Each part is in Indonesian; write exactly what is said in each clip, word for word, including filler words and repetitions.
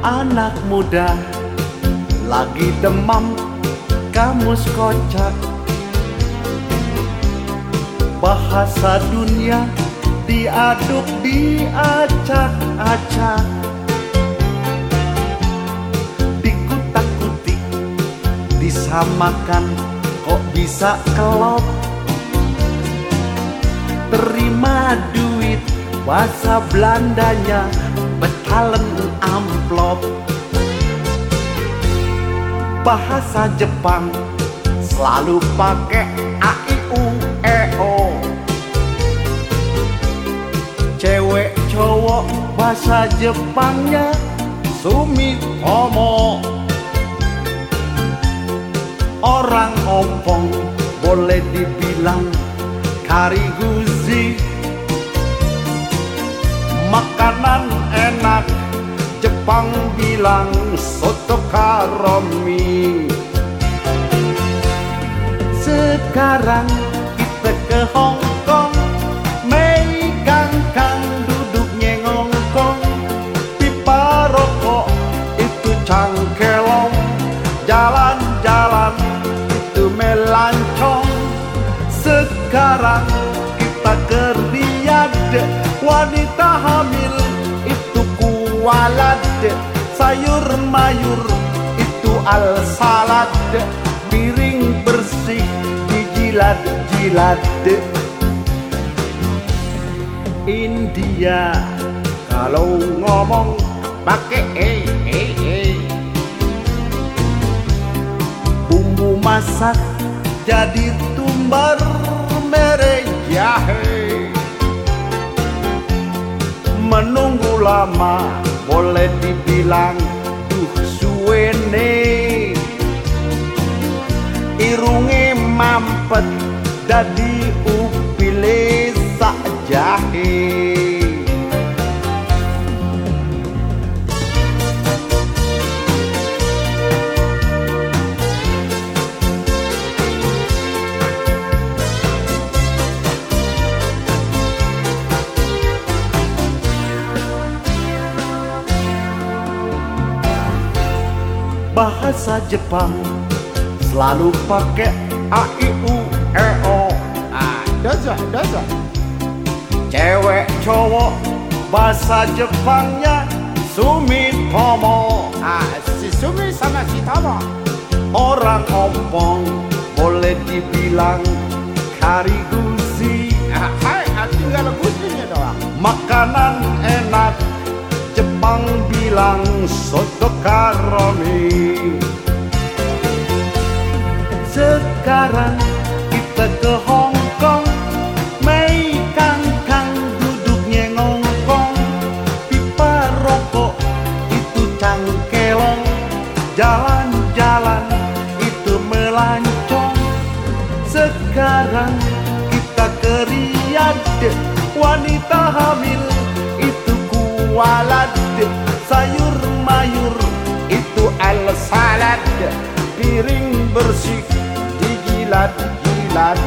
Anak muda lagi demam kamus kocak, bahasa dunia diaduk diacak-acak, dikutak-kutik disamakan kok bisa kelop. Terima duit bahasa Belandanya betalen amplop. Bahasa Jepang selalu pakai a i u e o. Cewek cowok bahasa Jepangnya sumitomo. Orang ompong boleh dibilang kariguzi. Makanan enak Jepang bilang soto karomi. Sekarang kita ke Hong Kong, Mei Kangkang duduknya ngongkong, pipa rokok itu cangkelong, jalan-jalan itu melancong. Sekarang kita ke Riyadh, wanita hamil itu kualad, sayur mayur itu al-salad, piring bersih dijilat-jilat. India kalau ngomong pakai e e e. Bumbu masak jadi tumbar mere jahe. Menunggu lama boleh dibilang duh suwene. Irunge mampet dadi upile sak jahe. Bahasa Jepang selalu pakai a i u e o. Ah, dozo, dozo. Cewek cowok bahasa Jepangnya sumitomo. Ah, si Sumi sama si Tomo. Orang ompong boleh dibilang kariguzi. Ah, hai, tinggal gusinya doang. Makanan enak Jepang bilang soto karomi. Sekarang kita ke Hong Kong, Mei Kangkang duduknya ngongkong, pipa rokok itu cangkelong, jalan-jalan itu melancong. Sekarang kita ke Riyadh, wanita hamil itu kualad, sayur mayur itu al-salad, piring bersih dijilat-jilat.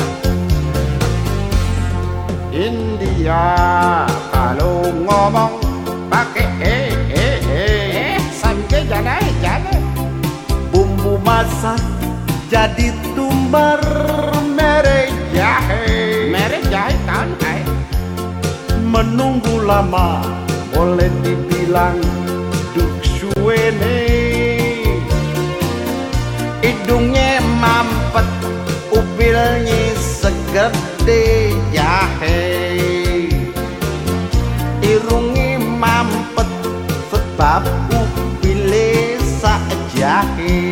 India kalau ngomong pakai e e e. Eh, sampai jalan jalan. Bumbu masak jadi tumbar mere jahe. Mere jahe tahun hai. Menunggu lama boleh dibilang duk suwene. Hidungnya mampet, upilnya segede jahe. Irungnya mampet sebab upilnya sak jahe.